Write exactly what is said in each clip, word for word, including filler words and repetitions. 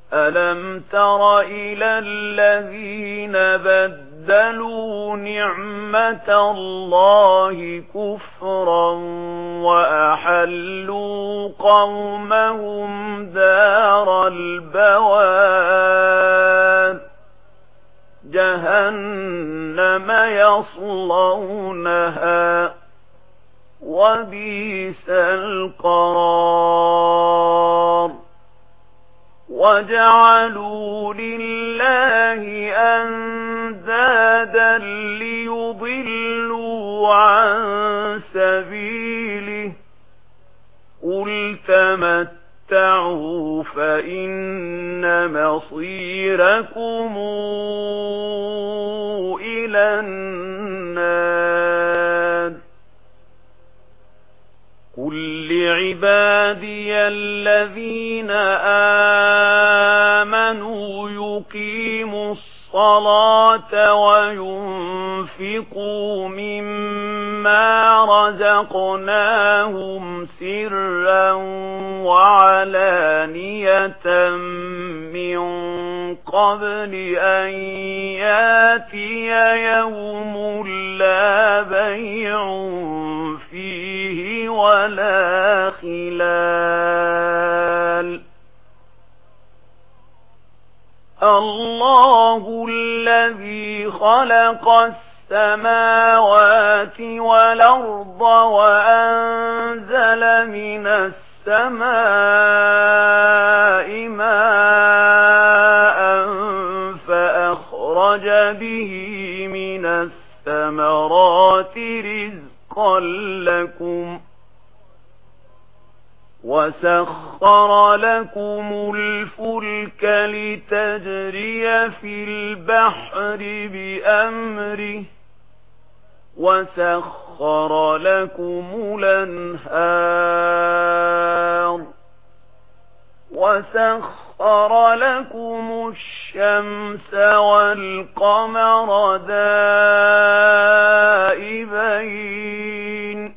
ألم تر إلى الذين بدلوا نعمة الله كفرا وأحلوا قومهم دار البوار جهنم يصلونها وبئس القرار وجعلوا لله أندادا ليضلوا عن سبيله قل تمتعوا فإن مصيركم إلى النار قل لعبادي الذين آمنوا يقيموا الصلاة وينفقوا مما رزقناهم سرا وعلانية من قبل أن ياتي يوم لا بيع فيه ولا خلال الله الذي خلق السماوات والأرض وأنزل من السماء ماء فأخرج به من الثمرات رزقا لكم وسخر لكم الفلك لتجري في البحر بأمره وسخر لكم الأنهار وسخر لكم الشمس والقمر دائبين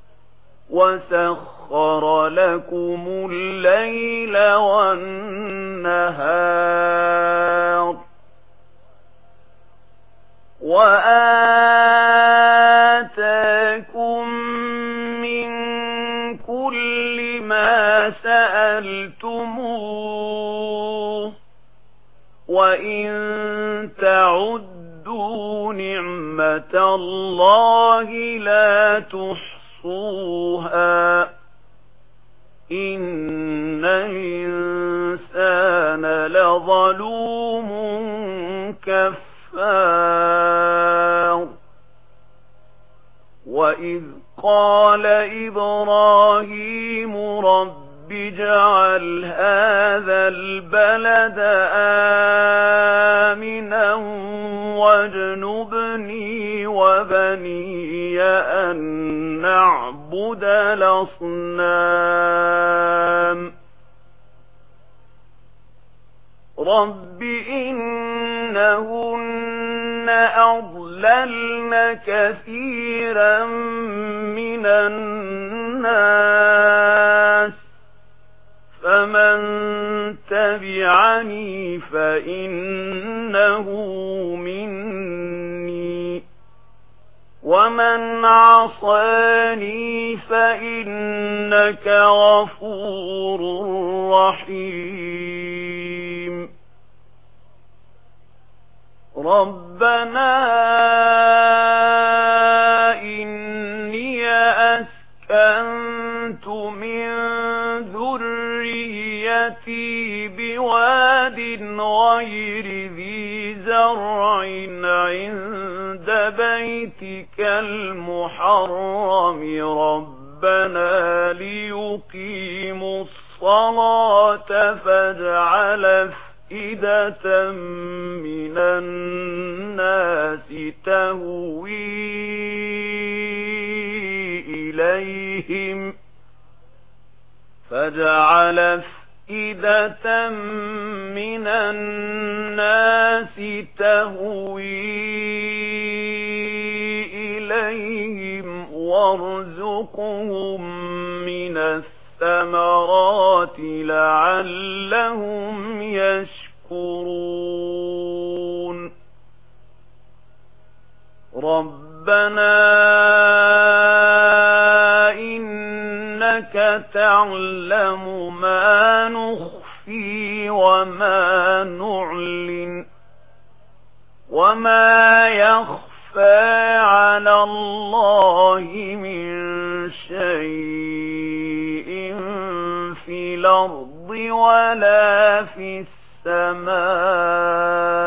وسخر لكم الليل والنهار وآتاكم من كل ما سألتموه وإن تعدوا نعمة الله لا تحصوها إن الإنسان لظلوم كفار وإذ قال إبراهيم رب اجعل هذا البلد آمنا واجنبني وبني أن نعبد الأصنام رب إنهن أضللن كثيرا من الناس فمن تبعني فإنه مني ومن عصاني فإنك غفور رحيم ربنا إني أسكنت من ذريتي بواد غير ذي زرع عند بيتك المحرم ربنا ليقيموا الصلاة فاجعل أفئدة من الناس تهوي إليهم فاجعل أفئدة من الناس تهوي إليهم وارزقهم من الثمرات لعلهم يشكرون إنك تعلم ما نخفي وما نعلن وما يخفى على الله من شيء في الأرض ولا في السماء